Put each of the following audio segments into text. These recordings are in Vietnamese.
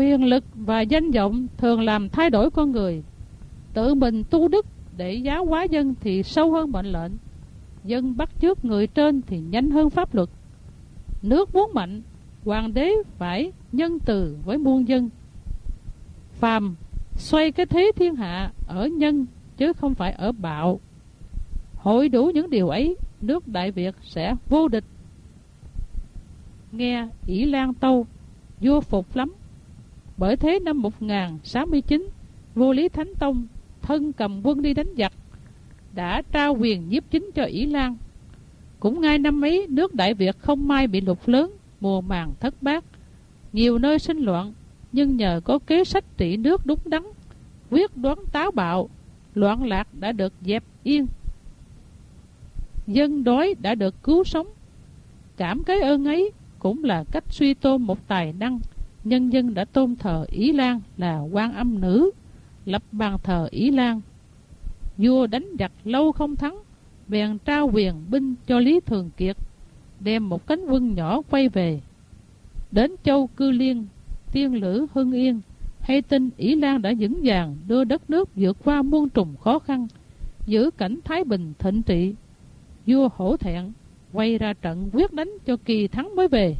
Quyền lực và danh vọng thường làm thay đổi con người. Tự mình tu đức để giáo hóa dân thì sâu hơn mệnh lệnh. Dân bắt chước người trên thì nhanh hơn pháp luật. Nước muốn mạnh, hoàng đế phải nhân từ với muôn dân. Phàm xoay cái thế thiên hạ ở nhân chứ không phải ở bạo. Hội đủ những điều ấy, nước Đại Việt sẽ vô địch. Nghe ỷ Lan tâu, vua phục lắm. Bởi thế năm 1069, vua Lý Thánh Tông thân cầm quân đi đánh giặc, đã trao quyền nhiếp chính cho ỷ Lan. Cũng ngay năm ấy, nước Đại Việt không may bị lụt lớn, mùa màng thất bát, nhiều nơi sinh loạn. Nhưng nhờ có kế sách trị nước đúng đắn, quyết đoán táo bạo, loạn lạc đã được dẹp yên, dân đói đã được cứu sống. Cảm cái ơn ấy cũng là cách suy tôn một tài năng. Nhân dân đã tôn thờ ỷ Lan là Quan Âm Nữ, lập bàn thờ ỷ Lan. Vua đánh giặc lâu không thắng, bèn trao quyền binh cho Lý Thường Kiệt, đem một cánh quân nhỏ quay về. Đến châu Cư Liên, Tiên Lữ, Hưng Yên, hay tin ỷ Lan đã vững vàng đưa đất nước vượt qua muôn trùng khó khăn, giữ cảnh thái bình thịnh trị. Vua hổ thẹn, quay ra trận quyết đánh cho kỳ thắng mới về.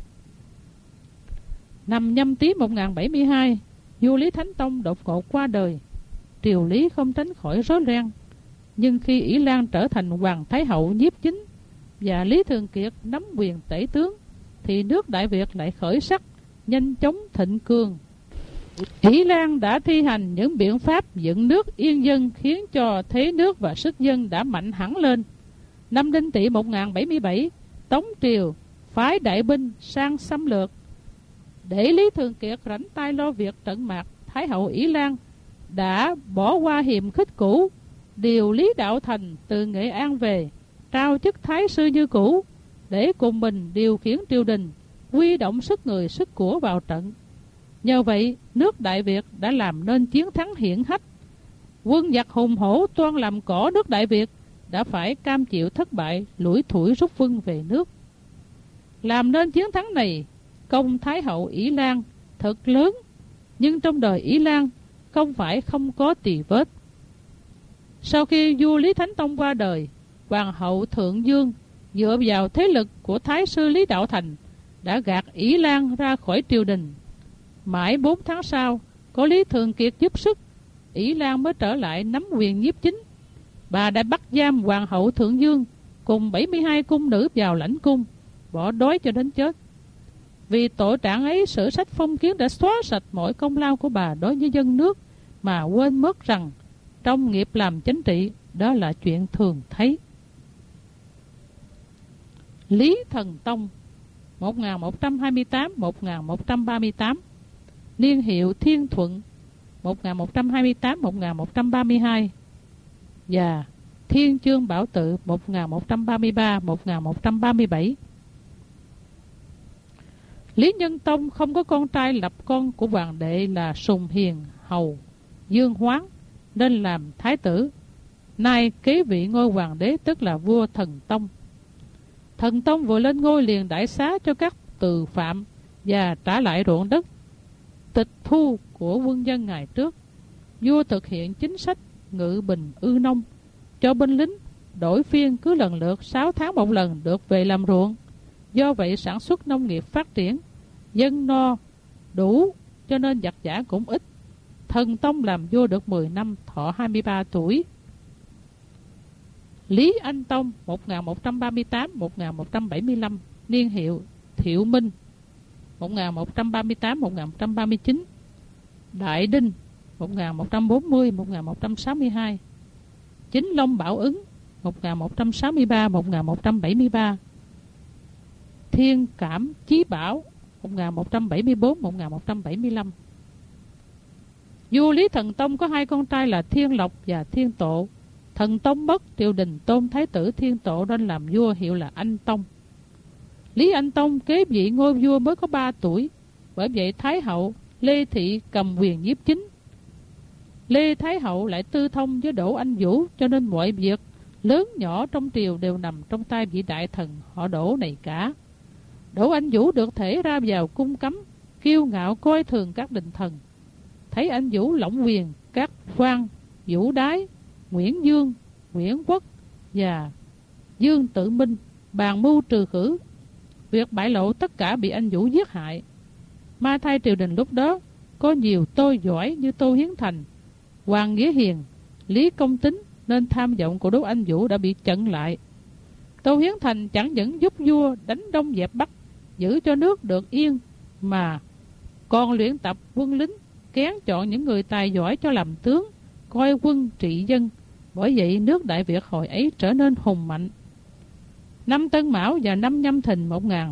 Năm Nhâm Tý 1072, vua Lý Thánh Tông đột ngột qua đời. Triều Lý không tránh khỏi rối ren. Nhưng khi ỷ Lan trở thành hoàng thái hậu nhiếp chính và Lý Thường Kiệt nắm quyền tể tướng, thì nước Đại Việt lại khởi sắc, nhanh chóng thịnh cường. ỷ Lan đã thi hành những biện pháp dựng nước yên dân, khiến cho thế nước và sức dân đã mạnh hẳn lên. Năm Đinh Tỵ 1077, Tống triều phái đại binh sang xâm lược. Để Lý Thường Kiệt rảnh tay lo việc trận mạc, thái hậu ỷ Lan đã bỏ qua hiềm khích cũ, điều Lý Đạo Thành từ Nghệ An về, trao chức thái sư như cũ, để cùng mình điều khiển triều đình, huy động sức người sức của vào trận. Nhờ vậy, nước Đại Việt đã làm nên chiến thắng hiển hách. Quân giặc hùng hổ toan làm cỏ nước Đại Việt đã phải cam chịu thất bại, lủi thủi rút quân về nước. Làm nên chiến thắng này, công thái hậu ỷ Lan thật lớn, nhưng trong đời ỷ Lan không phải không có tì vết. Sau khi vua Lý Thánh Tông qua đời, hoàng hậu Thượng Dương dựa vào thế lực của thái sư Lý Đạo Thành đã gạt ỷ Lan ra khỏi triều đình. Mãi 4 tháng sau, có Lý Thường Kiệt giúp sức, ỷ Lan mới trở lại nắm quyền nhiếp chính. Bà đã bắt giam hoàng hậu Thượng Dương cùng 72 cung nữ vào lãnh cung, bỏ đói cho đến chết. Vì tội trạng ấy, sử sách phong kiến đã xóa sạch mọi công lao của bà đối với dân nước, mà quên mất rằng trong nghiệp làm chính trị, đó là chuyện thường thấy. Lý Thần Tông 1128-1138, niên hiệu Thiên Thuận 1128-1132 và Thiên Chương Bảo Tự 1133-1137. Lý Nhân Tông không có con trai lập con của hoàng đệ là Sùng Hiền Hầu Dương Hoán, nên làm thái tử. Nay kế vị ngôi hoàng đế, tức là vua Thần Tông. Thần Tông vừa lên ngôi liền đại xá cho các tù phạm và trả lại ruộng đất tịch thu của quân dân ngày trước. Vua thực hiện chính sách ngự bình ư nông, cho binh lính đổi phiên cứ lần lượt 6 tháng một lần được về làm ruộng. Do vậy sản xuất nông nghiệp phát triển, dân no đủ, cho nên giặc giả cũng ít. Thần Tông làm vua được 10 năm, thọ 23 tuổi. Lý Anh Tông 1138-1175, niên hiệu Thiệu Minh 1138-1139, Đại Đinh 1140-1162, Chính Long Bảo Ứng 1163-1173, Thiên Cảm Chí Bảo 1174-1175. Vua Lý Thần Tông có 2 con trai là Thiên Lộc và Thiên Tộ. Thần Tông mất, triều đình tôn thái tử Thiên Tộ lên làm vua, hiệu là Anh Tông. Lý Anh Tông kế vị ngôi vua mới có 3 tuổi, bởi vậy Thái hậu Lê Thị cầm quyền nhiếp chính. Lê Thái hậu lại tư thông với Đỗ Anh Vũ, cho nên mọi việc lớn nhỏ trong triều đều nằm trong tay vị đại thần họ Đỗ này cả. Đỗ Anh Vũ được thể ra vào cung cấm, kiêu ngạo coi thường các đình thần. Thấy anh Vũ lộng quyền các quan Vũ Đái, Nguyễn Dương, Nguyễn Quốc và Dương Tự Minh bàn mưu trừ khử. Việc bại lộ tất cả bị anh Vũ giết hại. Ma thay triều đình lúc đó có nhiều tôi giỏi như Tô Hiến Thành, Hoàng Nghĩa Hiền, Lý Công Tính, nên tham vọng của Đỗ Anh Vũ đã bị chặn lại. Tô Hiến Thành chẳng những giúp vua đánh Đông dẹp Bắc, giữ cho nước được yên, mà còn luyện tập quân lính, kén chọn những người tài giỏi cho làm tướng, coi quân trị dân. Bởi vậy nước Đại Việt hồi ấy trở nên hùng mạnh. Năm Tân Mão và năm Nhâm Thìn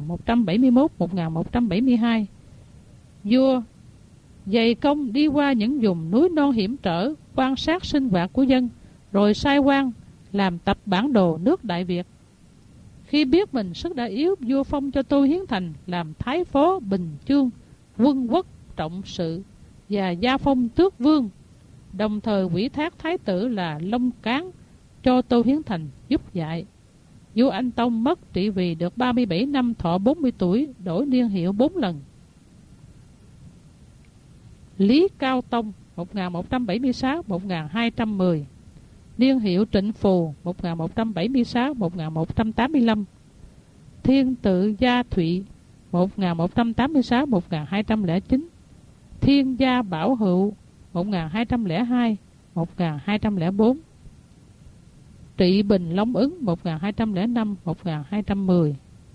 1171-1172, vua dày công đi qua những vùng núi non hiểm trở, quan sát sinh hoạt của dân, rồi sai quan làm tập bản đồ nước Đại Việt. Khi biết mình sức đã yếu, vua phong cho Tô Hiến Thành làm thái phó Bình Chương, quân quốc trọng sự và gia phong tước vương, đồng thời ủy thác thái tử là Long Cán cho Tô Hiến Thành giúp dạy. Vua Anh Tông mất trị vì được 37 năm, thọ 40 tuổi, đổi niên hiệu 4 lần. Lý Cao Tông 1176-1210, niên hiệu Trịnh Phù 1176-1185. Thiên Tự Gia Thụy 1186-1209, Thiên Gia Bảo Hữu 1202-1204, Trị Bình Long Ứng 1205-1210.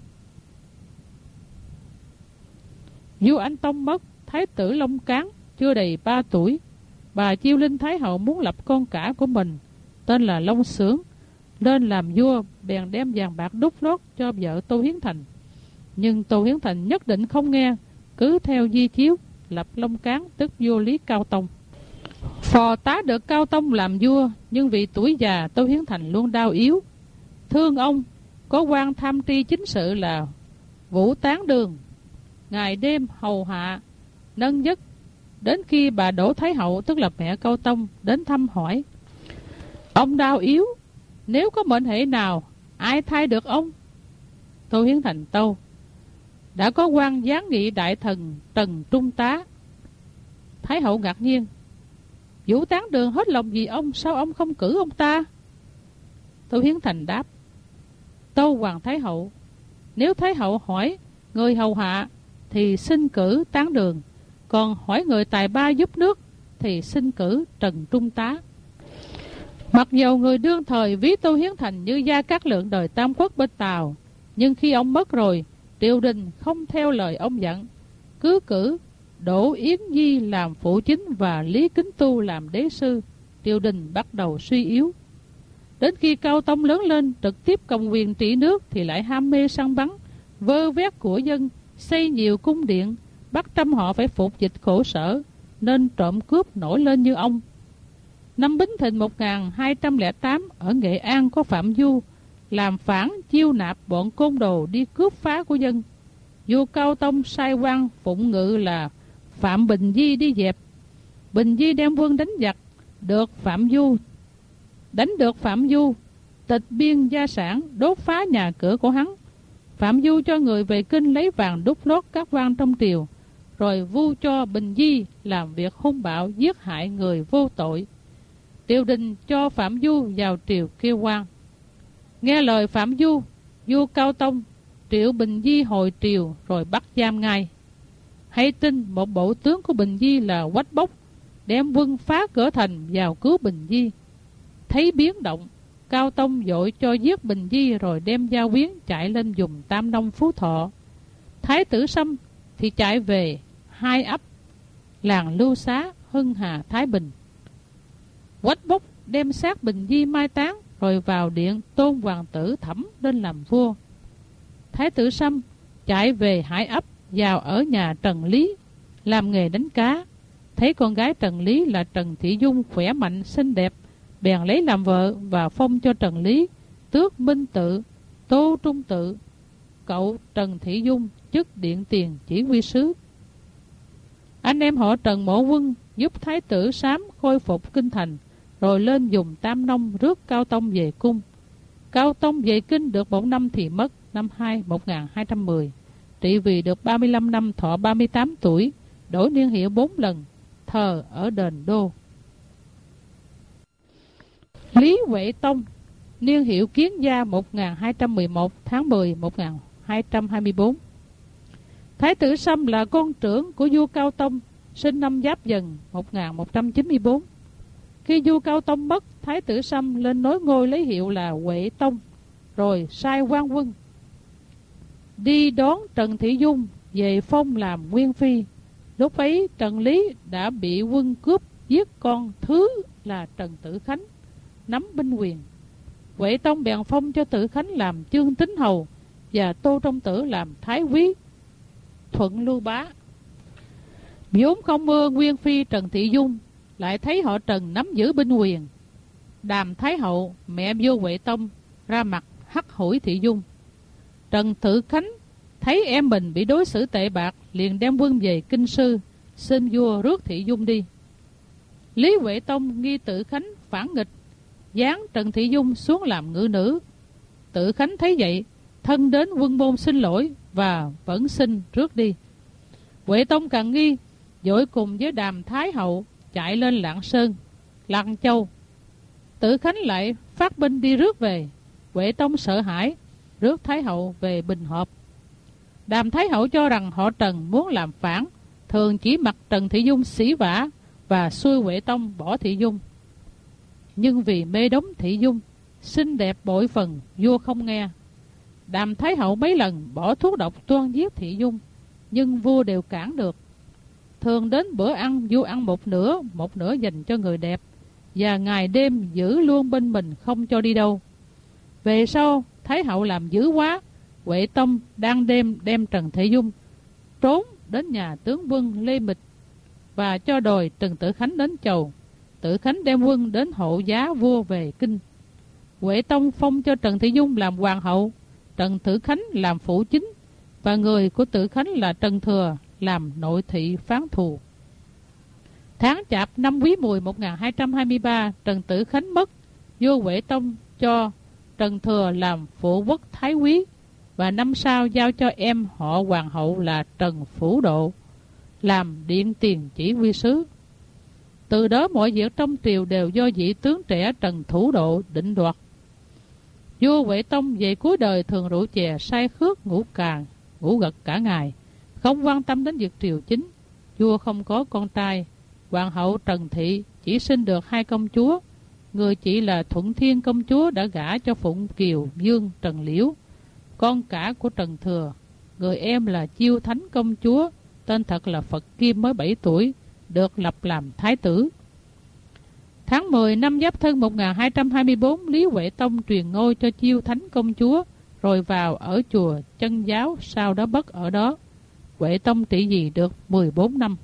Vua Anh Tông mất, thái tử Long Cán chưa đầy 3 tuổi. Bà Chiêu Linh Thái Hậu muốn lập con cả của mình, tên là Long Xưởng, lên làm vua, bèn đem vàng bạc đúc lót cho vợ Tô Hiến Thành. Nhưng Tô Hiến Thành nhất định không nghe, cứ theo di chiếu lập Long Cán, tức vua Lý Cao Tông. Phò tá được Cao Tông làm vua, nhưng vì tuổi già Tô Hiến Thành luôn đau yếu. Thương ông, có quan tham tri chính sự là Vũ Tán Đường, ngày đêm hầu hạ nâng giấc, đến khi bà Đỗ Thái Hậu, tức là mẹ Cao Tông, đến thăm hỏi. Ông đau yếu, nếu có mệnh hệ nào, ai thay được ông? Tô Hiến Thành tâu: đã có quan giáng nghị đại thần Trần Trung Tá. Thái Hậu ngạc nhiên: Vũ Tán Đường hết lòng vì ông, sao ông không cử ông ta? Tô Hiến Thành đáp: tâu Hoàng Thái Hậu, nếu Thái Hậu hỏi người hầu hạ thì xin cử Tán Đường, còn hỏi người tài ba giúp nước thì xin cử Trần Trung Tá. Mặc dầu người đương thời ví Tô Hiến Thành như Gia Cát Lượng đời Tam Quốc bên Tàu, nhưng khi ông mất rồi, triều đình không theo lời ông dặn, cứ cử Đỗ Yến Nhi làm phụ chính và Lý Kính Tu làm đế sư. Triều đình bắt đầu suy yếu. Đến khi Cao Tông lớn lên trực tiếp cầm quyền trị nước thì lại ham mê săn bắn, vơ vét của dân, xây nhiều cung điện, bắt trăm họ phải phục dịch khổ sở, nên trộm cướp nổi lên như ông. Năm Bính Thìn 1208, ở Nghệ An có Phạm Du làm phản chiêu nạp bọn côn đồ đi cướp phá của dân. Vua Cao Tông sai quan phụng ngự là Phạm Bình Di đi dẹp. Bình Di đem quân đánh giặc, đánh được Phạm Du, tịch biên gia sản, đốt phá nhà cửa của hắn. Phạm Du cho người về kinh lấy vàng đúc lót các quan trong triều, rồi vu cho Bình Di làm việc hung bạo giết hại người vô tội. Triều đình cho Phạm Du vào triều kêu quan. Nghe lời Phạm Du, vua Cao Tông triệu Bình Di hồi triều rồi bắt giam ngay. Hay tin một bộ tướng của Bình Di là Quách Bốc đem quân phá cửa thành vào cứu Bình Di. Thấy biến động, Cao Tông vội cho giết Bình Di rồi đem Gia Quyến chạy lên vùng Tam Nông Phú Thọ. Thái tử Sâm thì chạy về Hai Ấp, làng Lưu Xá, Hưng Hà, Thái Bình. Quách Bốc đem xác Bình Di mai táng rồi vào điện tôn hoàng tử Thẩm lên làm vua. Thái tử Sâm chạy về Hải Ấp, vào ở nhà Trần Lý làm nghề đánh cá. Thấy con gái Trần Lý là Trần Thị Dung khỏe mạnh xinh đẹp, bèn lấy làm vợ và phong cho Trần Lý tước Minh Tự, Tô Trung Tự. Cậu Trần Thị Dung chức điện tiền chỉ huy sứ. Anh em họ Trần Mộ Quân giúp Thái tử Sám khôi phục kinh thành, rồi lên vùng Tam Nông rước Cao Tông về cung. Cao Tông về kinh được 1 năm thì mất, năm 1210. trị vì được 35 năm, thọ 38 tuổi, đổi niên hiệu 4 lần, thờ ở đền Đô. Lý Huệ Tông, niên hiệu Kiến Gia, 1211 tháng 10 1224. Thái tử Sâm là con trưởng của vua Cao Tông, sinh năm Giáp Dần 1194. Khi vua Cao Tông mất, Thái tử Sâm lên nối ngôi lấy hiệu là Huệ Tông, rồi sai quan quân đi đón Trần Thị Dung về phong làm nguyên phi. Lúc ấy Trần Lý đã bị quân cướp giết con thứ là Trần Tử Khánh, nắm binh quyền. Huệ Tông bèn phong cho Tử Khánh làm Chương Tín Hầu và Tô Trong Tử làm Thái Quý, thuận Lưu Bá. Vốn không ưa nguyên phi Trần Thị Dung, lại thấy họ Trần nắm giữ binh quyền. Đàm Thái Hậu, mẹ vua Huệ Tông, ra mặt hắt hủi Thị Dung. Trần Tử Khánh thấy em mình bị đối xử tệ bạc, liền đem quân về Kinh Sư, xin vua rước Thị Dung đi. Lý Huệ Tông nghi Tử Khánh phản nghịch, giáng Trần Thị Dung xuống làm ngự nữ. Tử Khánh thấy vậy, thân đến quân môn xin lỗi và vẫn xin rước đi. Huệ Tông càng nghi, vội cùng với Đàm Thái Hậu chạy lên Lạng Sơn, Lạng Châu. Tử Khánh lại phát binh đi rước về. Huệ Tông sợ hãi, rước Thái Hậu về Bình Họp. Đàm Thái Hậu cho rằng họ Trần muốn làm phản, thường chỉ mặc Trần Thị Dung xỉ vả và xui Huệ Tông bỏ Thị Dung. Nhưng vì mê đắm Thị Dung xinh đẹp bội phần, vua không nghe. Đàm Thái Hậu mấy lần bỏ thuốc độc toan giết Thị Dung, nhưng vua đều cản được. Thường đến bữa ăn, vua ăn một nửa dành cho người đẹp, và ngày đêm giữ luôn bên mình không cho đi đâu. Về sau Thái Hậu làm dữ quá, Huệ Tông đang đem Trần Thị Dung trốn đến nhà tướng quân Lê Mịch và cho đòi Trần Tử Khánh đến chầu. Tử Khánh đem quân đến hộ giá vua về kinh. Huệ Tông phong cho Trần Thị Dung làm hoàng hậu, Trần Tử Khánh làm phụ chính, và người của Tử Khánh là Trần Thừa làm nội thị phán thù. Tháng Chạp năm Quý Mùi 1223, Trần Tử Khánh mất, vua Huệ Tông cho Trần Thừa làm phụ quốc Thái Quý, và năm sau giao cho em họ hoàng hậu là Trần Phủ Độ làm điện tiền chỉ huy sứ. Từ đó mọi việc trong triều đều do vị tướng trẻ Trần Thủ Độ định đoạt. Vua Huệ Tông về cuối đời thường rượu chè say khước, ngủ gật cả ngày, không quan tâm đến việc triều chính. Vua không có con trai. Hoàng hậu Trần Thị chỉ sinh được 2 công chúa. Người chị là Thuận Thiên công chúa đã gả cho Phụng Kiều Dương Trần Liễu, con cả của Trần Thừa. Người em là Chiêu Thánh công chúa, tên thật là Phật Kim, mới 7 tuổi, được lập làm thái tử. Tháng 10 năm Giáp Thân 1224, Lý Huệ Tông truyền ngôi cho Chiêu Thánh công chúa, rồi vào ở chùa Chân Giáo, sau đó bất ở đó. Huệ Tông trị vì được 14 năm.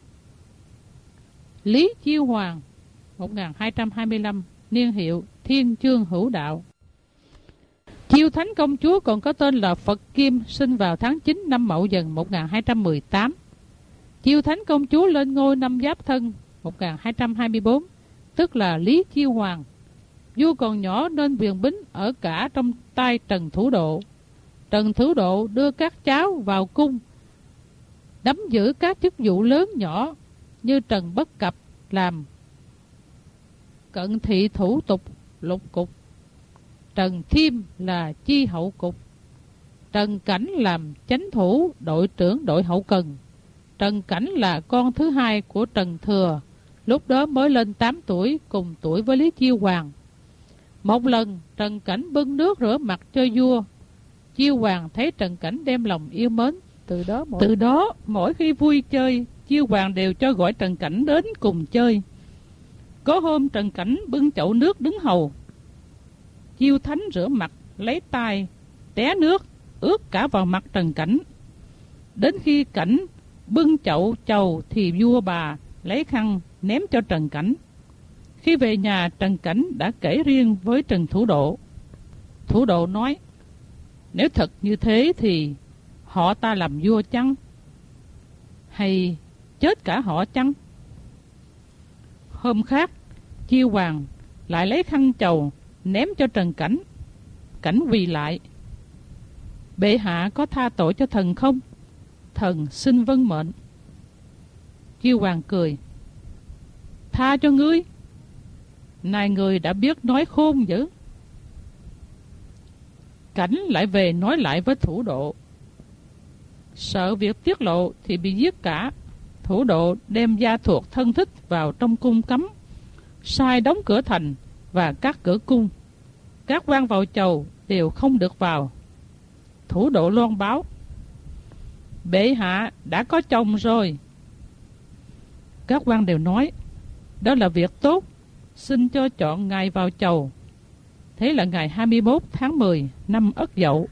Lý Chiêu Hoàng 1225, niên hiệu Thiên Chương Hữu Đạo. Chiêu Thánh công chúa còn có tên là Phật Kim, sinh vào tháng 9 năm Mậu Dần 1218. Chiêu Thánh công chúa lên ngôi năm Giáp Thân 1224, tức là Lý Chiêu Hoàng. Vua còn nhỏ nên quyền bính ở cả trong tay Trần Thủ Độ. Trần Thủ Độ đưa các cháu vào cung, nắm giữ các chức vụ lớn nhỏ như Trần Bất Cập làm cận thị thủ tục lục cục, Trần Thiêm là chi hậu cục, Trần Cảnh làm chánh thủ đội trưởng đội hậu cần. Trần Cảnh là con thứ hai của Trần Thừa, lúc đó mới lên 8 tuổi, cùng tuổi với Lý Chiêu Hoàng. Một lần Trần Cảnh bưng nước rửa mặt cho vua. Chiêu Hoàng thấy Trần Cảnh đem lòng yêu mến. Từ đó mỗi khi vui chơi, Chiêu Hoàng đều cho gọi Trần Cảnh đến cùng chơi. Có hôm Trần Cảnh bưng chậu nước đứng hầu. Chiêu Thánh rửa mặt, lấy tay té nước ướt cả vào mặt Trần Cảnh. Đến khi Cảnh bưng chậu chầu thì vua bà lấy khăn ném cho Trần Cảnh. Khi về nhà, Trần Cảnh đã kể riêng với Trần Thủ Độ. Thủ Độ nói: nếu thật như thế thì họ ta làm vua chăng? Hay chết cả họ chăng? Hôm khác, Chiêu Hoàng lại lấy khăn chầu ném cho Trần Cảnh. Cảnh quỳ lại: bệ hạ có tha tội cho thần không? thần xin vâng mệnh. Chiêu hoàng cười: Tha cho ngươi. Này người đã biết nói khôn dữ. Cảnh lại về nói lại với Thủ Độ: Sợ việc tiết lộ thì bị giết cả. Thủ Độ đem gia thuộc thân thích vào trong cung cấm, sai đóng cửa thành và các cửa cung. Các quan vào chầu đều không được vào. Thủ Độ loan báo: Bệ hạ đã có chồng rồi. Các quan đều nói: Đó là việc tốt, xin cho chọn ngày vào chầu. Thế là ngày 21 tháng 10 năm Ất Dậu,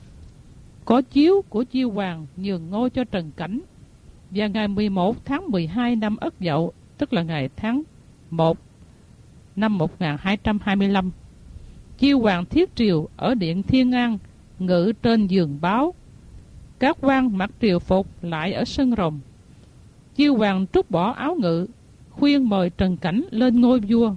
có chiếu của Chiêu hoàng nhường ngôi cho Trần Cảnh. Và ngày 11 tháng 12 năm Ất Dậu, tức là ngày tháng 1 năm 1225, Chiêu hoàng thiết triều ở điện Thiên An, ngự trên giường báo. Các quan mặc triều phục lại ở sân rồng. Chiêu hoàng trút bỏ áo ngự, khuyên mời Trần Cảnh lên ngôi vua.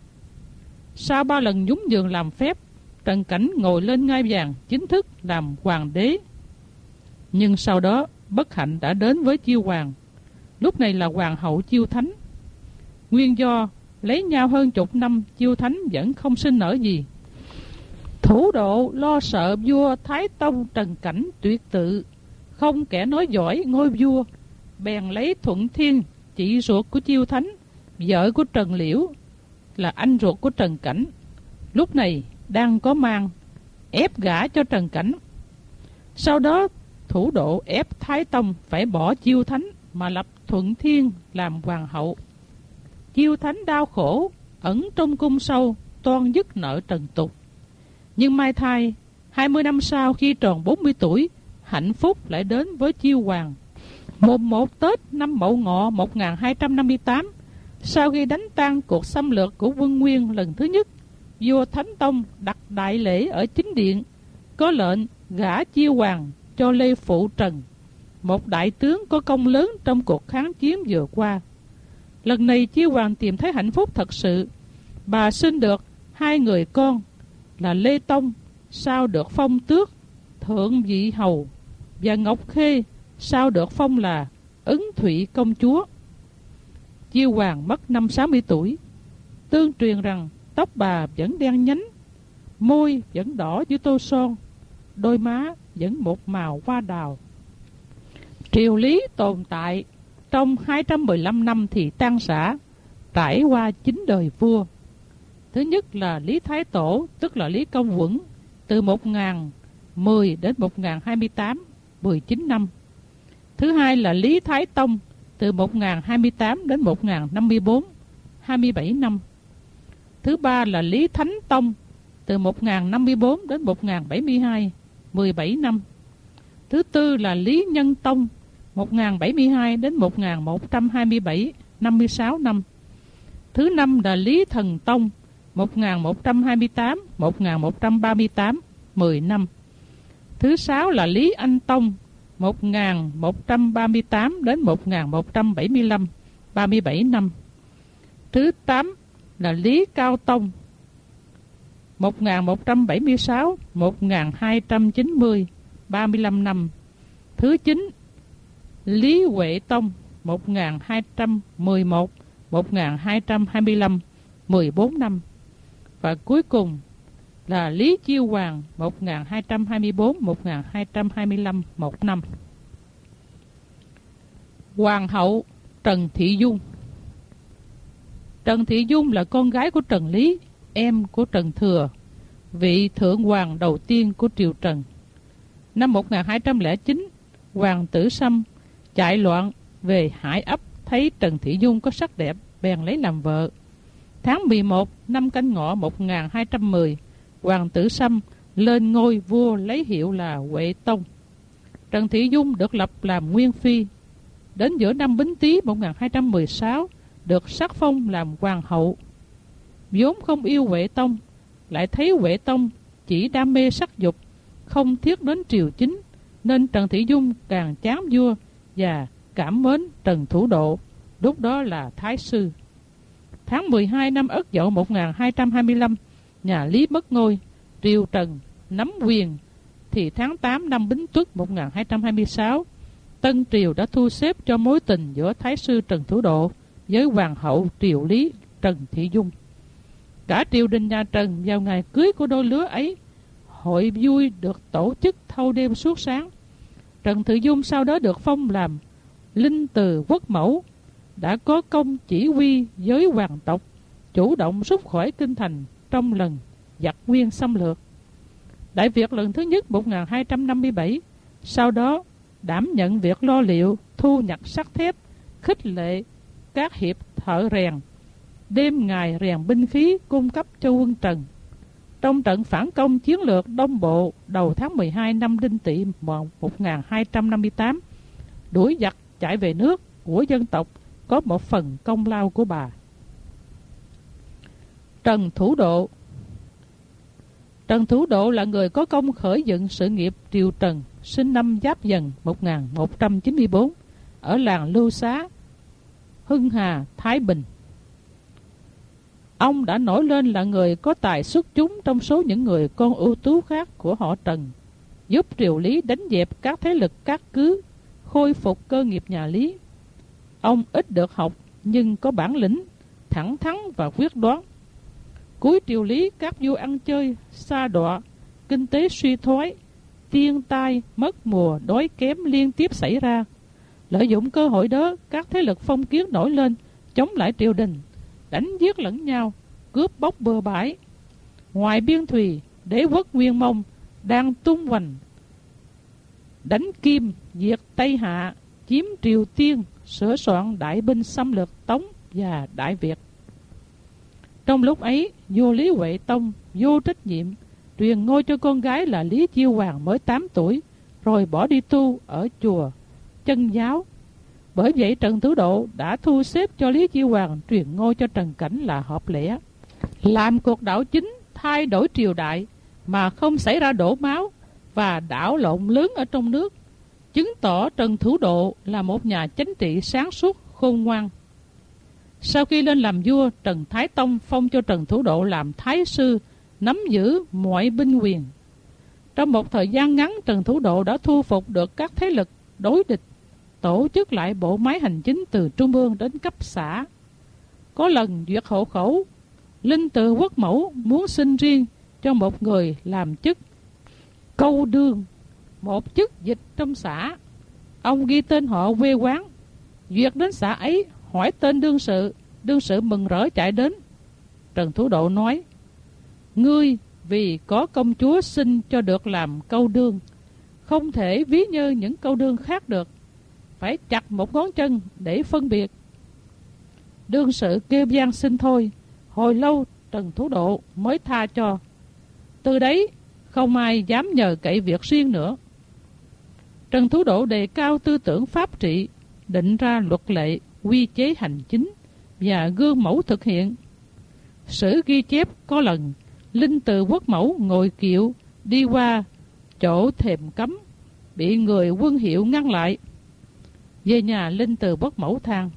Sau 3 lần nhúng nhường làm phép, Trần Cảnh ngồi lên ngai vàng chính thức làm hoàng đế. Nhưng sau đó bất hạnh đã đến với Chiêu hoàng. Lúc này là hoàng hậu Chiêu Thánh. Nguyên do lấy nhau hơn chục năm, Chiêu Thánh vẫn không sinh nở gì. Thủ Độ lo sợ vua Thái Tông Trần Cảnh tuyệt tự, không kẻ nói giỏi ngôi vua, bèn lấy Thuận Thiên, chị ruột của Chiêu Thánh, vợ của Trần Liễu, là anh ruột của Trần Cảnh, lúc này đang có mang, ép gả cho Trần Cảnh. Sau đó Thủ Độ ép Thái Tông phải bỏ Chiêu Thánh mà lập Thuận Thiên làm hoàng hậu. Chiêu Thánh đau khổ, ẩn trong cung sâu, toan dứt nợ trần tục. Nhưng may thay, 20 năm sau khi tròn 40 tuổi, hạnh phúc lại đến với Chiêu hoàng. Mùng 1 Tết năm Mậu Ngọ 1258, sau khi đánh tan cuộc xâm lược của quân Nguyên lần thứ nhất, vua Thánh Tông đặt đại lễ ở chính điện, có lệnh gả Chiêu hoàng cho Lê Phụ Trần, một đại tướng có công lớn trong cuộc kháng chiến vừa qua. Lần này Chiêu hoàng tìm thấy hạnh phúc thật sự. Bà sinh được 2 người con là Lê Tông, sau được phong tước Thượng Vị Hầu, và Ngọc Khê, sau được phong là Ứng Thụy Công Chúa. Chiêu hoàng mất năm 60 tuổi. Tương truyền rằng tóc bà vẫn đen nhánh, môi vẫn đỏ như tô son, đôi má vẫn một màu hoa đào. Triều lý tồn tại trong 215 năm thì tan rã, trải qua 9 đời vua. Thứ nhất là Lý Thái Tổ, tức là Lý Công Uẩn, từ 1010 đến 1028, 19 năm. Thứ hai là Lý Thái Tông, từ 1028 đến 1054, 27 năm. Thứ ba là Lý Thánh Tông, từ 1054 đến 1072, 17 năm. Thứ tư là Lý Nhân Tông, 1072 đến 1127, 56 năm. Thứ năm là Lý Thần Tông, 1128, 1138, 10 năm. Thứ sáu là Lý Anh Tông, 1138 đến 1175, 37 năm. Thứ 8 là Lý Cao Tông, 1176, 1290, 35 năm. Thứ 9 Lý Huệ Tông, 1211, 1225, 14 năm. Và cuối cùng là Lý Chiêu hoàng, 1224, 1225, 1 năm. Hoàng hậu Trần Thị Dung. Trần Thị Dung là con gái của Trần Lý, em của Trần Thừa, vị thượng hoàng đầu tiên của triều Trần. Năm 1209, Hoàng tử Sâm chạy loạn về Hải Ấp, thấy Trần Thị Dung có sắc đẹp, bèn lấy làm vợ. Tháng 11 năm Canh Ngọ 1210, Hoàng tử Sâm lên ngôi vua lấy hiệu là Huệ Tông. Trần Thị Dung được lập làm nguyên phi. Đến giữa năm Bính Tý 1216, được sắc phong làm hoàng hậu. Vốn không yêu Huệ Tông, lại thấy Huệ Tông chỉ đam mê sắc dục, không thiết đến triều chính, nên Trần Thị Dung càng chán vua và cảm mến Trần Thủ Độ, lúc đó là Thái sư. Tháng 12 năm Ất Dậu 1225, nhà Lý mất ngôi, triều Trần nắm quyền, thì tháng 8 năm Bính Tuất 1226, Tân triều đã thu xếp cho mối tình giữa Thái sư Trần Thủ Độ với hoàng hậu triều lý Trần Thị Dung. Cả triều đình nhà Trần vào ngày cưới của đôi lứa ấy, hội vui được tổ chức thâu đêm suốt sáng. Trần Thị Dung sau đó được phong làm linh từ quốc mẫu, đã có công chỉ huy giới hoàng tộc, chủ động rút khỏi kinh thành trong lần giặc Nguyên xâm lược. Đại Việt lần thứ nhất 1257, sau đó đảm nhận việc lo liệu, thu nhặt sắt thép, khích lệ các hiệp thợ rèn, đêm ngày rèn binh khí cung cấp cho quân Trần. Trong trận phản công chiến lược Đông Bộ đầu tháng 12 năm Đinh Tỵ 1258, đuổi giặc chạy về nước của dân tộc có một phần công lao của bà. Trần Thủ Độ. Trần Thủ Độ là người có công khởi dựng sự nghiệp triều Trần, sinh năm Giáp Dần 1194 ở làng Lưu Xá, Hưng Hà, Thái Bình. Ông đã nổi lên là người có tài xuất chúng trong số những người con ưu tú khác của họ Trần, giúp triều Lý đánh dẹp các thế lực cát cứ, khôi phục cơ nghiệp nhà Lý. Ông ít được học nhưng có bản lĩnh, thẳng thắn và quyết đoán. Cuối triều Lý, các vua ăn chơi, sa đọa, kinh tế suy thoái, thiên tai, mất mùa, đói kém liên tiếp xảy ra. Lợi dụng cơ hội đó, các thế lực phong kiến nổi lên, chống lại triều đình, đánh giết lẫn nhau, cướp bóc bừa bãi. Ngoài biên thùy, đế quốc Nguyên Mông đang tung hoành đánh Kim, diệt Tây Hạ, chiếm Triều Tiên, sửa soạn đại binh xâm lược Tống và Đại Việt. Trong lúc ấy, vua Lý Huệ Tông vô trách nhiệm truyền ngôi cho con gái là Lý Chiêu Hoàng mới 8 tuổi, rồi bỏ đi tu ở chùa Chân Giáo. Bởi vậy Trần Thủ Độ đã thu xếp cho Lý Chiêu Hoàng truyền ngôi cho Trần Cảnh là hợp lẽ, làm cuộc đảo chính thay đổi triều đại mà không xảy ra đổ máu và đảo lộn lớn ở trong nước, chứng tỏ Trần Thủ Độ là một nhà chính trị sáng suốt, khôn ngoan. Sau khi lên làm vua, Trần Thái Tông phong cho Trần Thủ Độ làm thái sư, nắm giữ mọi binh quyền. Trong một thời gian ngắn, Trần Thủ Độ đã thu phục được các thế lực đối địch, tổ chức lại bộ máy hành chính từ trung ương đến cấp xã. Có lần duyệt hộ khẩu, linh từ quốc mẫu muốn xin riêng cho một người làm chức câu đương, một chức dịch trong xã. Ông ghi tên họ quê quán, duyệt đến xã ấy, hỏi tên đương sự mừng rỡ chạy đến. Trần Thủ Độ nói: ngươi vì có công chúa xin cho được làm câu đương, không thể ví như những câu đương khác được, phải chặt một ngón chân để phân biệt. Đương sự kêu van xin thôi. Hồi lâu Trần Thủ Độ mới tha cho. Từ đấy không ai dám nhờ cậy việc riêng nữa. Trần Thủ Độ đề cao tư tưởng pháp trị, định ra luật lệ, quy chế hành chính và gương mẫu thực hiện. Sử ghi chép có lần linh từ quốc mẫu ngồi kiệu đi qua chỗ thềm cấm, bị người quân hiệu ngăn lại. Về nhà, linh từ quốc mẫu than: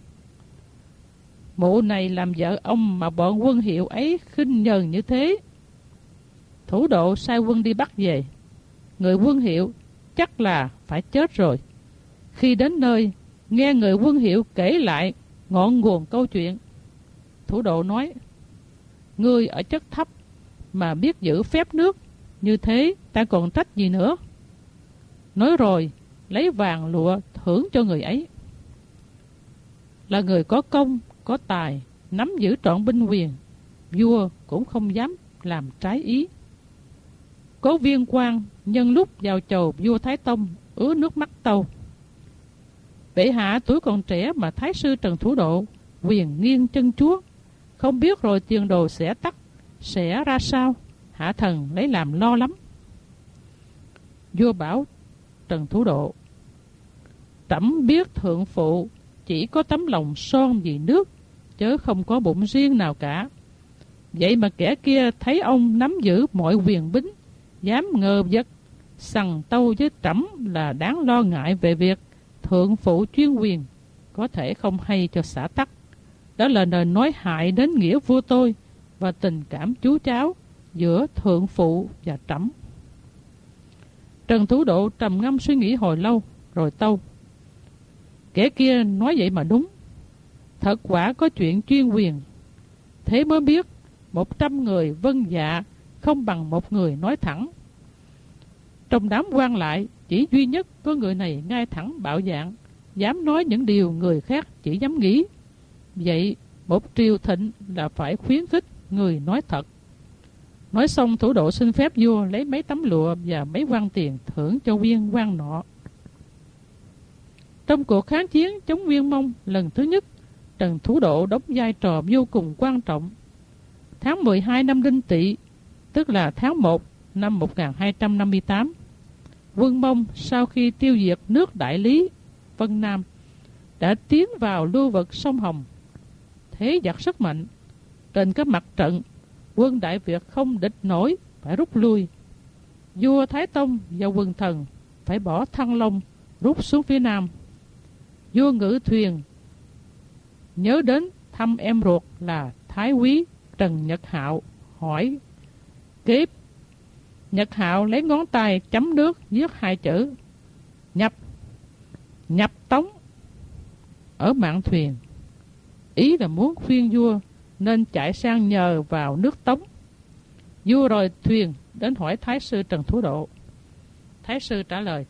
mụ này làm vợ ông mà bọn quân hiệu ấy khinh nhờn như thế. Thủ Độ sai quân đi bắt về. Người quân hiệu chắc là phải chết rồi. Khi đến nơi, nghe người quân hiệu kể lại ngọn nguồn câu chuyện. Thủ Độ nói: ngươi ở chất thấp mà biết giữ phép nước, như thế ta còn trách gì nữa. Nói rồi lấy vàng lụa thưởng cho người ấy. Là người có công, có tài, nắm giữ trọn binh quyền, vua cũng không dám làm trái ý. Cố Viên Quang nhân lúc vào chầu vua Thái Tông ứa nước mắt tâu: bệ hạ tuổi còn trẻ mà thái sư Trần Thủ Độ quyền nghiêng chân chúa, không biết rồi tiền đồ sẽ tắt sẽ ra sao, hạ thần lấy làm lo lắm. Vua bảo Trần Thủ Độ: trẫm biết thượng phụ chỉ có tấm lòng son vì nước, chớ không có bụng riêng nào cả. Vậy mà kẻ kia thấy ông nắm giữ mọi quyền bính, dám ngờ vực sằng tâu với trẫm là đáng lo ngại về việc thượng phụ chuyên quyền, có thể không hay cho xã tắc. Đó là lời nói hại đến nghĩa vua tôi và tình cảm chú cháu giữa thượng phụ và trẫm. Trần Thủ Độ trầm ngâm suy nghĩ hồi lâu rồi tâu: Kẻ kia nói vậy mà đúng. Thật quả có chuyện chuyên quyền. Thế mới biết 100 người vâng dạ không bằng một người nói thẳng. Trong đám quan lại, chỉ duy nhất có người này ngay thẳng bạo dạn, dám nói những điều người khác chỉ dám nghĩ. Vậy một triều thịnh là phải khuyến khích người nói thật. Nói xong, thủ độ xin phép vua lấy mấy tấm lụa và mấy quan tiền thưởng cho viên quan nọ. Trong cuộc kháng chiến chống Viên Mông lần thứ nhất, Trần Thủ Độ đóng vai trò vô cùng quan trọng. Tháng 12 năm Đinh Tỵ, tức là tháng 1 năm 1258, quân Mông sau khi tiêu diệt nước Đại Lý, Vân Nam, đã tiến vào lưu vực sông Hồng. Thế giặc rất mạnh. Trên các mặt trận, quân Đại Việt không địch nổi, phải rút lui. Vua Thái Tông và quần thần phải bỏ Thăng Long, rút xuống phía Nam. Vua ngự thuyền nhớ đến thăm em ruột là Thái Úy Trần Nhật Hạo, hỏi kiếp. Nhật Hạo lấy ngón tay chấm nước viết hai chữ nhập. Nhập Tống ở mạn thuyền, ý là muốn khuyên vua nên chạy sang nhờ vào nước Tống. Vua rồi thuyền đến hỏi Thái sư Trần Thủ Độ. Thái sư trả lời: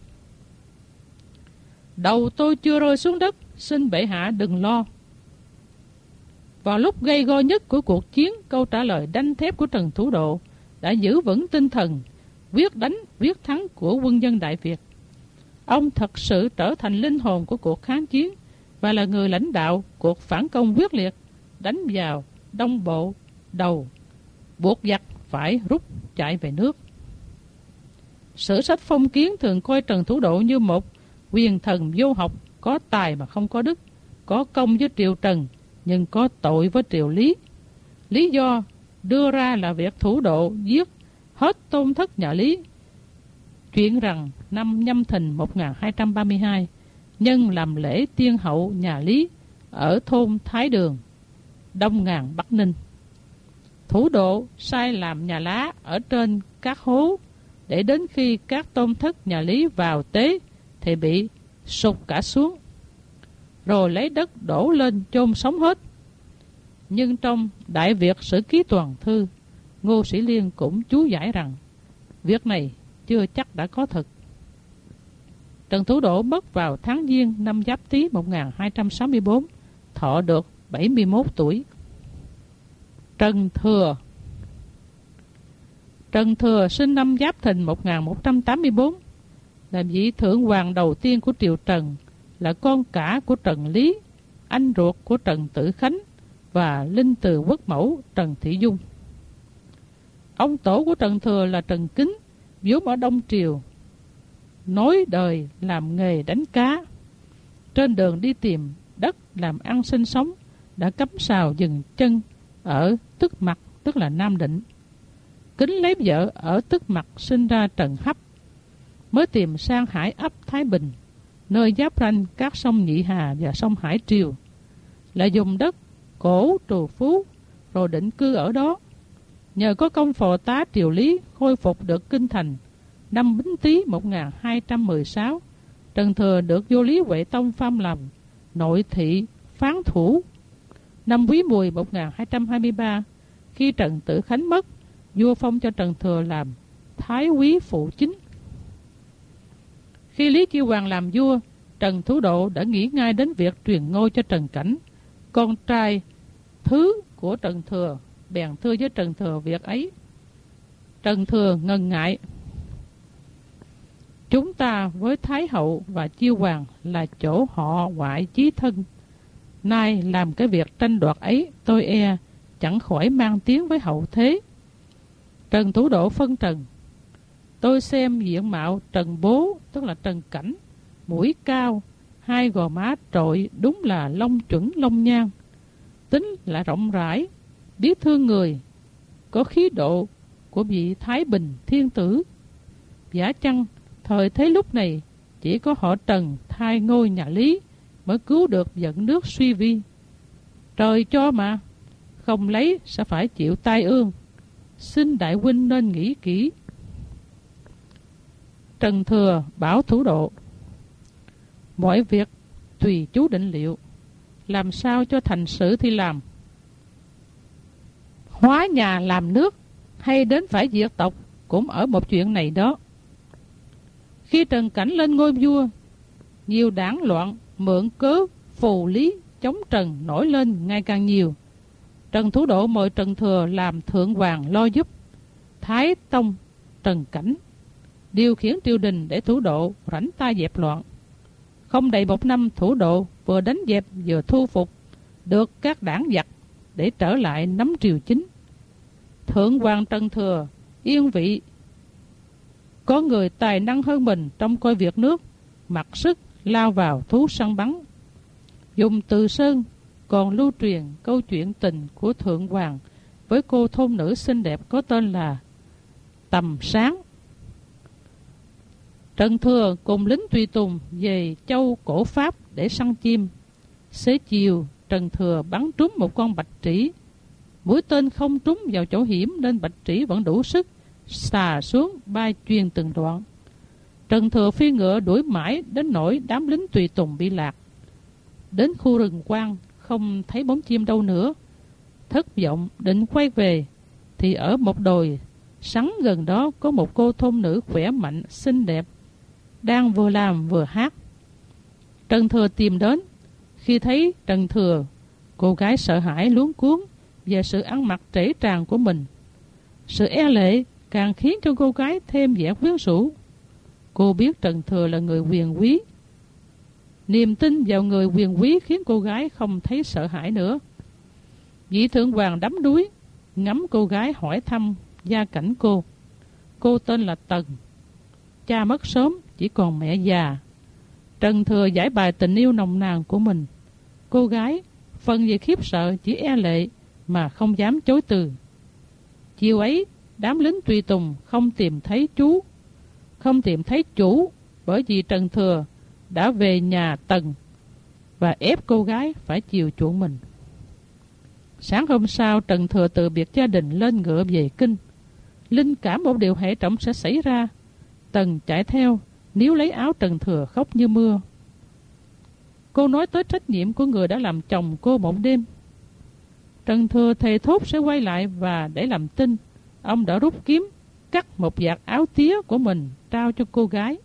đầu tôi chưa rơi xuống đất, xin bệ hạ đừng lo. Vào lúc gây go nhất của cuộc chiến, câu trả lời đanh thép của Trần Thủ Độ đã giữ vững tinh thần quyết đánh quyết thắng của quân dân Đại Việt. Ông thật sự trở thành linh hồn của cuộc kháng chiến và là người lãnh đạo cuộc phản công quyết liệt, đánh vào Đông Bộ đầu, buộc giặc phải rút chạy về nước. Sử sách phong kiến thường coi Trần Thủ Độ như một quyền thần vô học, có tài mà không có đức, có công với triều Trần nhưng có tội với triều Lý. Lý do đưa ra là việc Thủ Độ giết hết tôn thất nhà Lý. Chuyện rằng năm Nhâm Thìn 1232, nhân làm lễ tiên hậu nhà Lý ở thôn Thái Đường, Đông Ngàn, Bắc Ninh. Thủ Độ sai làm nhà lá ở trên các hố, để đến khi các tôn thất nhà Lý vào tế thì bị sụt cả xuống, rồi lấy đất đổ lên chôn sống hết. Nhưng trong Đại Việt Sử Ký Toàn Thư, Ngô Sĩ Liên cũng chú giải rằng việc này chưa chắc đã có thật. Trần Thủ Độ mất vào tháng Giêng năm Giáp Tý 1264, thọ được 71 tuổi. Trần Thừa. Trần Thừa sinh năm Giáp Thìn 1184, là vị thượng hoàng đầu tiên của triều Trần, là con cả của Trần Lý, anh ruột của Trần Tử Khánh và linh từ quốc mẫu Trần Thị Dung. Ông tổ của Trần Thừa là Trần Kính, vốn ở Đông Triều, nối đời làm nghề đánh cá. Trên đường đi tìm đất làm ăn sinh sống, đã cắm sào dừng chân ở Tức Mặc, tức là Nam Định. Kính lấy vợ ở Tức Mặc, sinh ra Trần Hấp, mới tìm sang Hải ấp Thái Bình, nơi giáp ranh các sông Nhị Hà và sông Hải Triều, là dùng đất cổ trù phú rồi định cư ở đó. Nhờ có công phò tá triều Lý khôi phục được kinh thành, năm Bính Tý 1216, Trần Thừa được vua Lý Huệ Tông phong làm nội thị phán thủ. Năm Quý Mùi 1223, khi Trần Tử Khánh mất, vua phong cho Trần Thừa làm Thái Úy phụ chính. Khi Lý Chiêu Hoàng làm vua, Trần Thủ Độ đã nghĩ ngay đến việc truyền ngôi cho Trần Cảnh, con trai thứ của Trần Thừa, bèn thưa với Trần Thừa việc ấy. Trần Thừa ngần ngại: chúng ta với Thái Hậu và Chiêu Hoàng là chỗ họ ngoại chí thân, nay làm cái việc tranh đoạt ấy, tôi e chẳng khỏi mang tiếng với hậu thế. Trần Thủ Độ phân trần: tôi xem diện mạo Trần bố, tức là Trần Cảnh, mũi cao, hai gò má trội, đúng là lông chuẩn lông nhan, tính là rộng rãi, biết thương người, có khí độ của vị Thái Bình thiên tử. Giả chăng thời thế lúc này chỉ có họ Trần thay ngôi nhà Lý mới cứu được dẫn nước suy vi. Trời cho mà, không lấy sẽ phải chịu tai ương, xin đại huynh nên nghĩ kỹ. Trần Thừa bảo Thủ Độ: mọi việc tùy chú định liệu, làm sao cho thành sự thì làm. Hóa nhà làm nước hay đến phải diệt tộc cũng ở một chuyện này đó. Khi Trần Cảnh lên ngôi vua, nhiều đảng loạn mượn cớ phù lý chống Trần nổi lên ngày càng nhiều. Trần Thủ Độ mời Trần Thừa làm thượng hoàng lo giúp. Thái Tông Trần Cảnh điều khiển triều đình để Thủ Độ rảnh tay dẹp loạn. Không đầy một năm, Thủ Độ vừa đánh dẹp vừa thu phục được các đảng giặc để trở lại nắm triều chính. Thượng hoàng Trần Thừa yên vị, có người tài năng hơn mình trong coi việc nước, mặc sức lao vào thú săn bắn. Dùng Từ Sơn còn lưu truyền câu chuyện tình của Thượng hoàng với cô thôn nữ xinh đẹp có tên là Tầm Sáng. Trần Thừa cùng lính tùy tùng về châu Cổ Pháp để săn chim. Xế chiều, Trần Thừa bắn trúng một con bạch trĩ. Mũi tên không trúng vào chỗ hiểm nên bạch trĩ vẫn đủ sức xà xuống bay chuyên từng đoạn. Trần Thừa phi ngựa đuổi mãi đến nỗi đám lính tùy tùng bị lạc. Đến khu rừng quang không thấy bóng chim đâu nữa. Thất vọng định quay về thì ở một đồi sắn gần đó có một cô thôn nữ khỏe mạnh xinh đẹp đang vừa làm vừa hát. Trần Thừa tìm đến. Khi thấy Trần Thừa, cô gái sợ hãi luống cuống về sự ăn mặc trễ tràn của mình. Sự e lệ càng khiến cho cô gái thêm vẻ quyến rũ. Cô biết Trần Thừa là người quyền quý. Niềm tin vào người quyền quý khiến cô gái không thấy sợ hãi nữa. Vị thượng hoàng đắm đuối ngắm cô gái hỏi thăm gia cảnh cô. Cô tên là Tần, cha mất sớm, chỉ còn mẹ già. Trần Thừa giải bài tình yêu nồng nàn của mình. Cô gái phần vì khiếp sợ chỉ e lệ mà không dám chối từ. Chiều ấy, đám lính tùy tùng không tìm thấy chủ, bởi vì Trần Thừa đã về nhà Tần và ép cô gái phải chiều chuộng mình. Sáng hôm sau, Trần Thừa từ biệt gia đình lên ngựa về kinh. Linh cảm một điều hệ trọng sẽ xảy ra. Tần chạy theo, níu lấy áo Trần Thừa khóc như mưa. Cô nói tới trách nhiệm của người đã làm chồng cô một đêm. Trần Thừa thề thốt sẽ quay lại, và để làm tin, ông đã rút kiếm cắt một vạt áo tía của mình trao cho cô gái.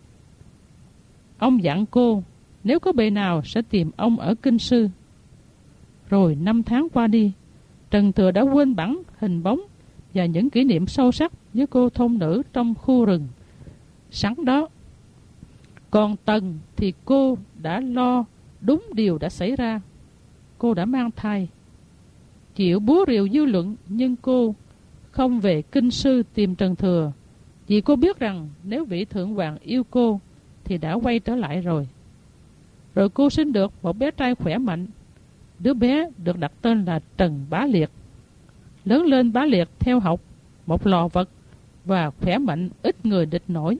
Ông dặn cô nếu có bề nào sẽ tìm ông ở Kinh Sư. Rồi 5 tháng qua đi, Trần Thừa đã quên bẵng hình bóng và những kỷ niệm sâu sắc với cô thôn nữ trong khu rừng sắn đó. Còn Tần thì cô đã lo đúng điều đã xảy ra. Cô đã mang thai, chịu búa rìu dư luận, nhưng cô không về Kinh Sư tìm Trần Thừa, vì cô biết rằng nếu vị thượng hoàng yêu cô thì đã quay trở lại rồi. Rồi cô sinh được một bé trai khỏe mạnh. Đứa bé được đặt tên là Trần Bá Liệt. Lớn lên, Bá Liệt theo học một lò vật và khỏe mạnh ít người địch nổi.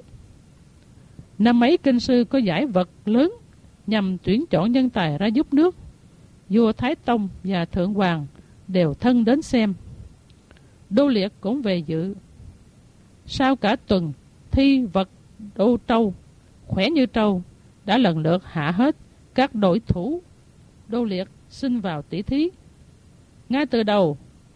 Năm ấy Kinh Sư có giải vật lớn nhằm tuyển chọn nhân tài ra giúp nước. Vua Thái Tông và Thượng Hoàng đều thân đến xem. Đô Liệt cũng về dự. Sau cả tuần thi vật, Đô Trâu khỏe như trâu đã lần lượt hạ hết các đội thủ. Đô Liệt xin vào tỷ thí. Ngay từ đầu,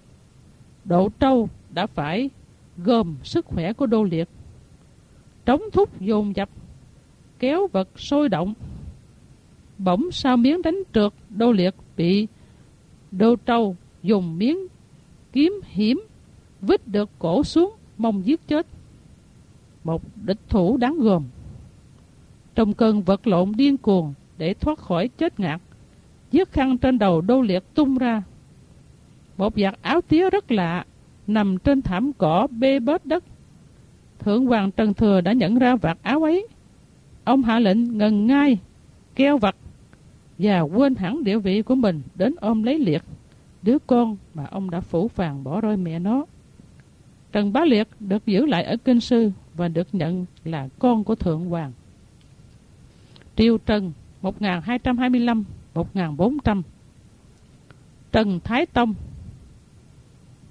Đô Trâu đã phải gồm sức khỏe của Đô Liệt, trống thúc dồn dập, kéo vật sôi động. Bỗng sau miếng đánh trượt, Đô Liệt bị Đô Trâu dùng miếng kiếm hiểm vít được cổ xuống, mong giết chết một địch thủ đáng gờm. Trong cơn vật lộn điên cuồng để thoát khỏi chết ngạt, chiếc khăn trên đầu Đô Liệt tung ra. Một vạt áo tía rất lạ nằm trên thảm cỏ bê bết đất. Thượng hoàng Trần Thừa đã nhận ra vạt áo ấy. Ông hạ lệnh ngần ngay keo vặt và quên hẳn địa vị của mình đến ôm lấy Liệt, đứa con mà ông đã phủ phàng bỏ rơi mẹ nó. Trần Bá Liệt được giữ lại ở Kinh Sư và được nhận là con của Thượng hoàng. Triều Trần 1225-1400. Trần Thái Tông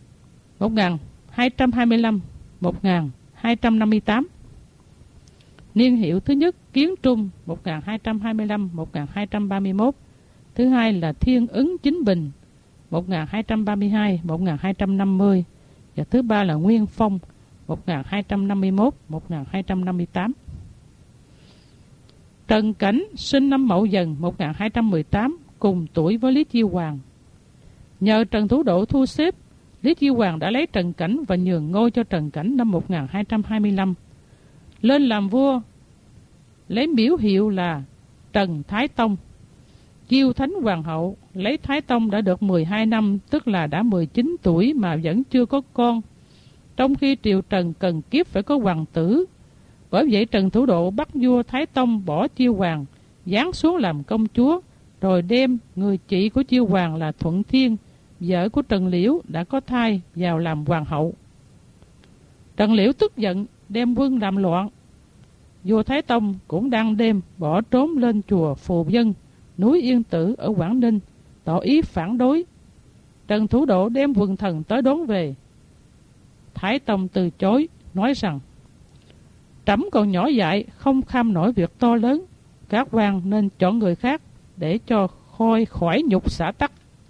1225-1258. Niên hiệu thứ nhất Kiến Trung 1225-1231, thứ hai là Thiên Ứng Chính Bình 1232-1250, và thứ ba là Nguyên Phong 1251-1258. Trần Cảnh sinh năm Mậu Dần 1218, cùng tuổi với Lý Chiêu Hoàng. Nhờ Trần Thủ Độ thu xếp, Lý Chiêu Hoàng đã lấy Trần Cảnh và nhường ngôi cho Trần Cảnh năm 1225. Lên làm vua, lấy miếu hiệu là Trần Thái Tông. Chiêu Thánh Hoàng hậu lấy Thái Tông đã được 12 năm, tức là đã 19 tuổi mà vẫn chưa có con, trong khi triều Trần cần kiếp phải có hoàng tử. Bởi vậy Trần Thủ Độ bắt vua Thái Tông bỏ Chiêu Hoàng, giáng xuống làm công chúa, rồi đem người chị của Chiêu Hoàng là Thuận Thiên, vợ của Trần Liễu đã có thai, vào làm hoàng hậu. Trần Liễu tức giận đem quân làm loạn. Vua Thái Tông cũng đang đêm bỏ trốn lên chùa Phù Vân, núi Yên Tử ở Quảng Ninh, tỏ ý phản đối. Trần Thủ Độ đem quần thần tới đón về. Thái Tông từ chối, nói rằng: trẫm còn nhỏ dại, không kham nổi việc to lớn, các quan nên chọn người khác để cho khỏi nhục xã tắc.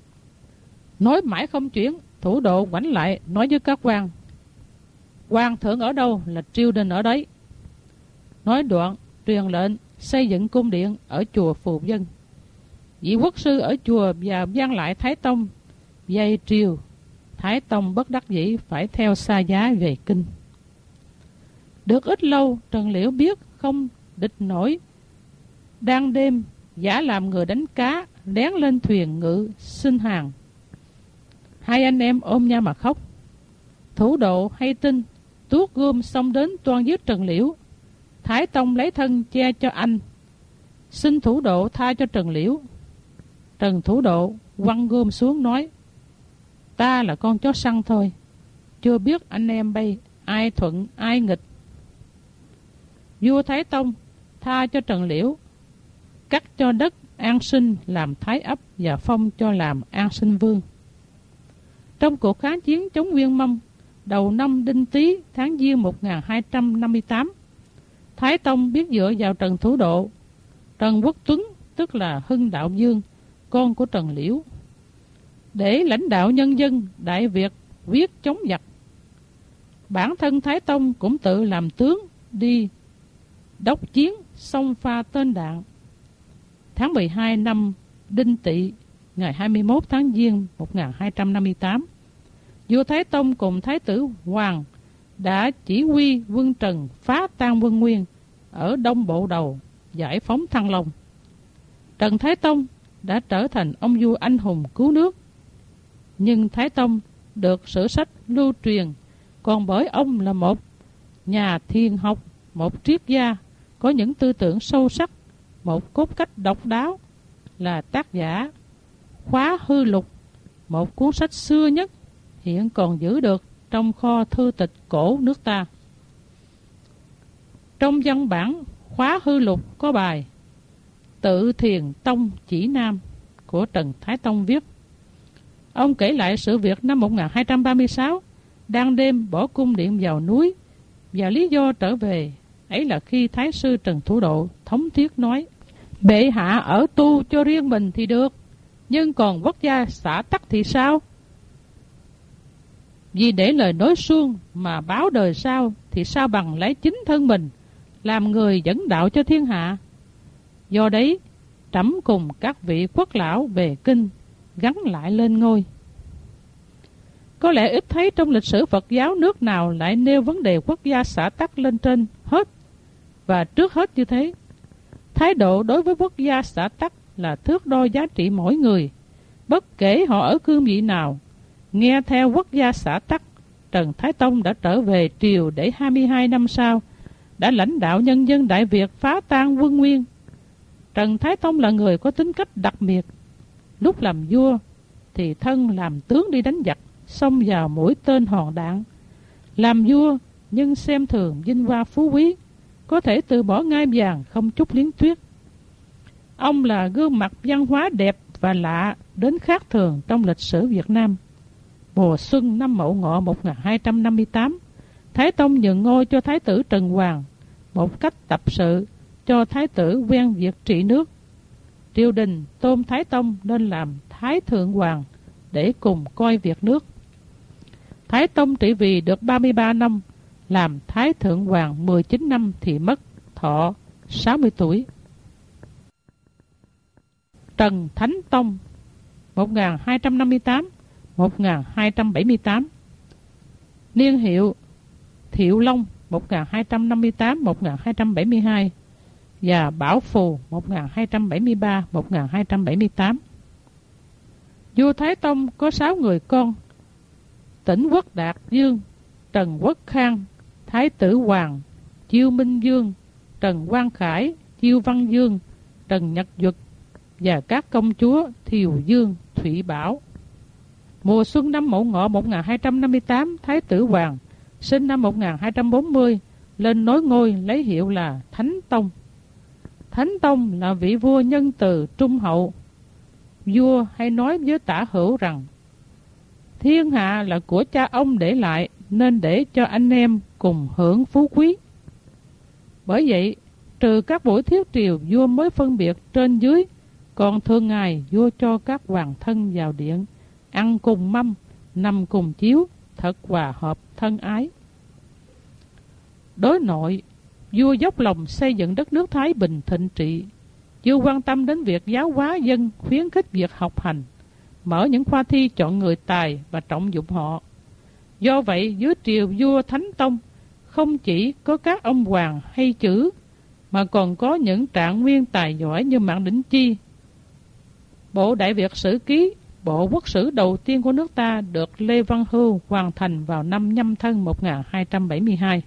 Nói mãi không chuyển, Thủ Độ ngoảnh lại nói với các quan: hoàng thượng ở đâu là triều đình ở đấy. Nói đoạn truyền lệnh xây dựng cung điện ở chùa Phù Vân. Vị quốc sư ở chùa và gian lại Thái Tông dây triều. Thái Tông bất đắc dĩ phải theo xa giá về kinh. Được ít lâu, Trần Liễu biết không địch nổi, đang đêm giả làm người đánh cá, lén lên thuyền ngự xin hàng. Hai anh em ôm nhau mà khóc. Thủ Độ hay tin, tuốt gươm xông đến toan giết Trần Liễu. Thái Tông lấy thân che cho anh, xin Thủ Độ tha cho Trần Liễu. Trần Thủ Độ quăng gươm xuống nói: ta là con chó săn thôi, chưa biết anh em bay ai thuận ai nghịch. Vua Thái Tông tha cho Trần Liễu, cắt cho đất An Sinh làm Thái Ấp và phong cho làm An Sinh Vương. Trong cuộc kháng chiến chống Nguyên Mông đầu năm Đinh Tý tháng Giêng 1258, Thái Tông biết dựa vào Trần Thủ Độ, Trần Quốc Tuấn tức là Hưng Đạo Dương, con của Trần Liễu, để lãnh đạo nhân dân Đại Việt viết chống giặc. Bản thân Thái Tông cũng tự làm tướng đi đốc chiến, xông pha tên đạn. Tháng 12 năm Đinh Tỵ, ngày 21 tháng Giêng 1258, vua Thái Tông cùng Thái tử Hoàng đã chỉ huy quân Trần phá tan quân Nguyên ở Đông Bộ Đầu, giải phóng Thăng Long. Trần Thái Tông đã trở thành ông vua anh hùng cứu nước. Nhưng Thái Tông được sử sách lưu truyền còn bởi ông là một nhà thiên học, một triết gia có những tư tưởng sâu sắc, một cốt cách độc đáo, là tác giả Khóa Hư Lục, một cuốn sách xưa nhất hiện còn giữ được trong kho thư tịch cổ nước ta. Trong văn bản Khóa Hư Lục có bài Tự Thiền Tông Chỉ Nam của Trần Thái Tông viết. Ông kể lại sự việc năm 1236, đang đêm bỏ cung điện vào núi, và lý do trở về ấy là khi Thái sư Trần Thủ Độ thống thiết nói: bệ hạ ở tu cho riêng mình thì được, nhưng còn quốc gia xã tắc thì sao? Vì để lời nói suông mà báo đời sau, thì sao bằng lấy chính thân mình làm người dẫn đạo cho thiên hạ. Do đấy, trẫm cùng các vị quốc lão về kinh gắn lại lên ngôi. Có lẽ ít thấy trong lịch sử Phật giáo nước nào lại nêu vấn đề quốc gia xã tắc lên trên hết. Và trước hết như thế, thái độ đối với quốc gia xã tắc là thước đo giá trị mỗi người, bất kể họ ở cương vị nào. Nghe theo quốc gia xã tắc, Trần Thái Tông đã trở về triều để 22 năm sau đã lãnh đạo nhân dân Đại Việt phá tan quân Nguyên. Trần Thái Tông là người có tính cách đặc biệt. Lúc làm vua thì thân làm tướng đi đánh giặc, xông vào mũi tên hòn đạn. Làm vua nhưng xem thường vinh hoa phú quý, có thể từ bỏ ngai vàng không chút liếng tuyết. Ông là gương mặt văn hóa đẹp và lạ đến khác thường trong lịch sử Việt Nam. Mùa xuân năm Mậu Ngọ 1258, Thái Tông nhường ngôi cho Thái tử Trần Hoàng, một cách tập sự cho thái tử quen việc trị nước. Triều đình tôn Thái Tông nên làm Thái Thượng Hoàng để cùng coi việc nước. Thái Tông trị vì được 33 năm, làm Thái Thượng Hoàng 19 năm thì mất, thọ 60 tuổi. Trần Thánh Tông 1258-1278. Niên hiệu Thiệu Long 1258-1272 và Bảo Phù 1273-1278. Vua Thái Tông có 6 người con: Tỉnh Quốc Đạt Dương, Trần Quốc Khang, Thái Tử Hoàng, Chiêu Minh Dương, Trần Quang Khải, Chiêu Văn Dương, Trần Nhật Duật và các công chúa Thiều Dương, Thụy Bảo. Mùa xuân năm Mậu Ngọ 1258, Thái Tử Hoàng sinh năm 1240 lên nối ngôi lấy hiệu là Thánh Tông. Thánh Tông là vị vua nhân từ trung hậu. Vua hay nói với tả hữu rằng thiên hạ là của cha ông để lại, nên để cho anh em cùng hưởng phú quý. Bởi vậy, trừ các buổi thiết triều, vua mới phân biệt trên dưới, còn thường ngày vua cho các hoàng thân vào điện, ăn cùng mâm, nằm cùng chiếu, thật hòa hợp thân ái. Đối nội, vua dốc lòng xây dựng đất nước thái bình thịnh trị. Vua quan tâm đến việc giáo hóa dân, khuyến khích việc học hành, mở những khoa thi chọn người tài và trọng dụng họ. Do vậy, dưới triều vua Thánh Tông không chỉ có các ông hoàng hay chữ, mà còn có những trạng nguyên tài giỏi như Mạn Đỉnh Chi. Bộ Đại Việt Sử Ký, bộ quốc sử đầu tiên của nước ta, được Lê Văn Hưu hoàn thành vào năm Nhâm Thân 1272.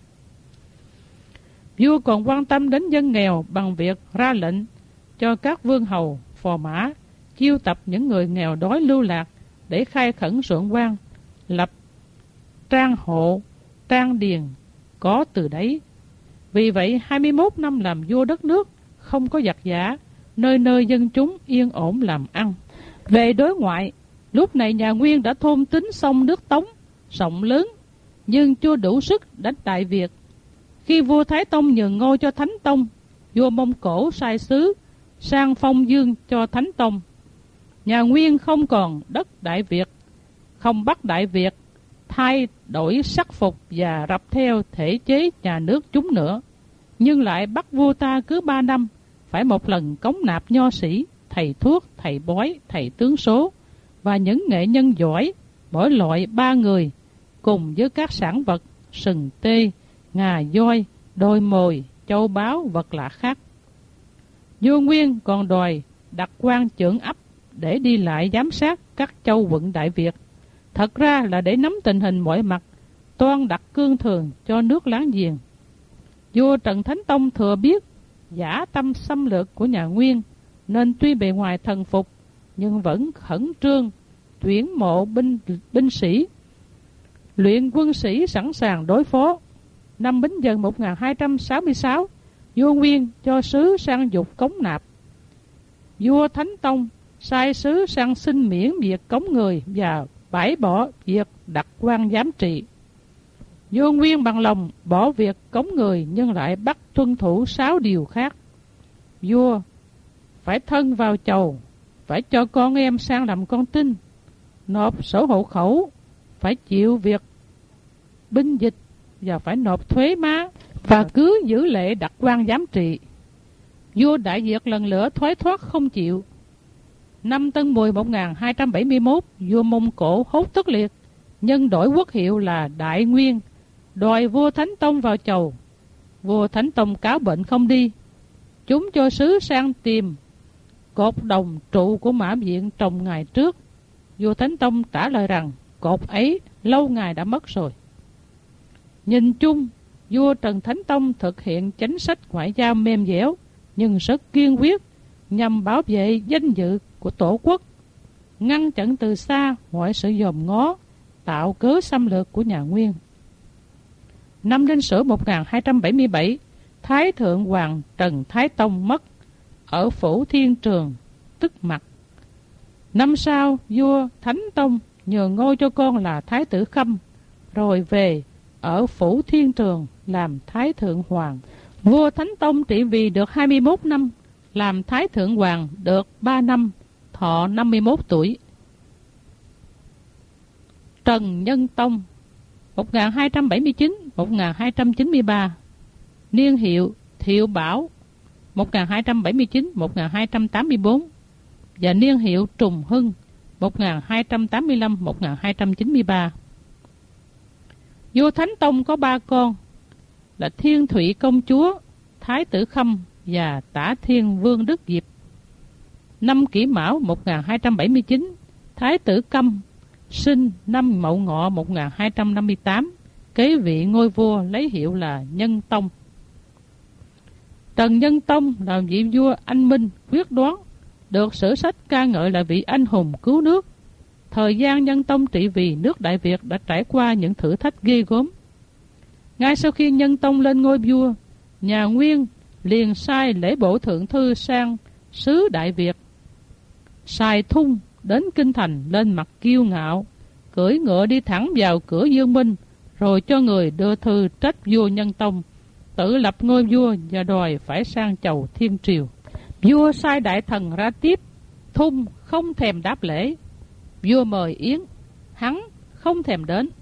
Vua còn quan tâm đến dân nghèo bằng việc ra lệnh cho các vương hầu, phò mã chiêu tập những người nghèo đói lưu lạc để khai khẩn ruộng quan, lập trang hộ, trang điền, có từ đấy. Vì vậy 21 năm làm vua đất nước, không có giặc giả, nơi nơi dân chúng yên ổn làm ăn. Về đối ngoại, lúc này nhà Nguyên đã thôn tính sông nước Tống rộng lớn, nhưng chưa đủ sức đánh Đại Việt. Khi vua Thái Tông nhường ngôi cho Thánh Tông, vua Mông Cổ sai sứ sang phong dương cho Thánh Tông. Nhà Nguyên không còn đất Đại Việt, không bắt Đại Việt thay đổi sắc phục và rập theo thể chế nhà nước chúng nữa, nhưng lại bắt vua ta cứ 3 năm phải một lần cống nạp nho sĩ, thầy thuốc, thầy bói, thầy tướng số và những nghệ nhân giỏi, mỗi loại 3 người, cùng với các sản vật sừng tê, ngà voi, đôi mồi, châu báu, vật lạ khác. Vua Nguyên còn đòi đặt quan trưởng ấp để đi lại giám sát các châu quận Đại Việt, thật ra là để nắm tình hình mọi mặt, toan đặt cương thường cho nước láng giềng. Vua Trần Thánh Tông thừa biết dã tâm xâm lược của nhà Nguyên, nên tuy bề ngoài thần phục nhưng vẫn khẩn trương tuyển mộ binh sĩ, luyện quân sĩ sẵn sàng đối phó. Năm Bính Dần 1266, vua Nguyên cho sứ sang dục cống nạp. Vua Thánh Tông sai sứ sang xin miễn việc cống người và bãi bỏ việc đặt quan giám trị. Vua Nguyên bằng lòng bỏ việc cống người, nhưng lại bắt tuân thủ 6 điều khác. Vua phải thân vào chầu, phải cho con em sang làm con tin, nộp sổ hộ khẩu, phải chịu việc binh dịch và phải nộp thuế má, và cứ giữ lệ đặt quan giám trị. Vua Đại Việt lần lnữa thoái thoát không chịu. Năm Tân Mùi 1271, vua Mông Cổ Hốt Tất Liệt nhân đổi quốc hiệu là Đại Nguyên, đòi vua Thánh Tông vào chầu. Vua Thánh Tông cáo bệnh không đi. Chúng cho sứ sang tìm cột đồng trụ của Mã Viện trồng ngày trước. Vua Thánh Tông trả lời rằng cột ấy lâu ngày đã mất rồi. Nhìn chung, vua Trần Thánh Tông thực hiện chính sách ngoại giao mềm dẻo nhưng rất kiên quyết nhằm bảo vệ danh dự của Tổ quốc, ngăn chặn từ xa mọi sự dòm ngó, tạo cớ xâm lược của nhà Nguyên. Năm Đinh Sửu 1277, Thái Thượng Hoàng Trần Thái Tông mất ở phủ Thiên Trường, tức Mặt. Năm sau, vua Thánh Tông nhường ngôi cho con là Thái tử Khâm, rồi về ở phủ Thiên Trường làm Thái Thượng Hoàng. Vua Thánh Tông trị vì được 21 năm, làm Thái Thượng Hoàng được 3 năm, thọ 51 tuổi. Trần Nhân Tông 1279-1293, niên hiệu Thiệu Bảo 1279-1284 và niên hiệu Trùng Hưng 1285-1293. Vua Thánh Tông có 3 con là Thiên Thụy Công Chúa, Thái Tử Khâm và Tả Thiên Vương Đức Diệp. Năm Kỷ Mão 1279, Thái Tử Câm sinh năm Mậu Ngọ 1258, kế vị ngôi vua lấy hiệu là Nhân Tông. Trần Nhân Tông là vị vua anh minh quyết đoán, được sử sách ca ngợi là vị anh hùng cứu nước. Thời gian Nhân Tông trị vì nước Đại Việt đã trải qua những thử thách ghê gớm. Ngay sau khi Nhân Tông lên ngôi vua, nhà Nguyên liền sai lễ bộ thượng thư sang xứ Đại Việt. Sài Thung đến kinh thành lên mặt kiêu ngạo, cưỡi ngựa đi thẳng vào cửa Dương Minh, rồi cho người đưa thư trách vua Nhân Tông tự lập ngôi vua và đòi phải sang chầu thiên triều. Vua sai đại thần ra tiếp, Thung không thèm đáp lễ. Vua mời yến, hắn không thèm đến.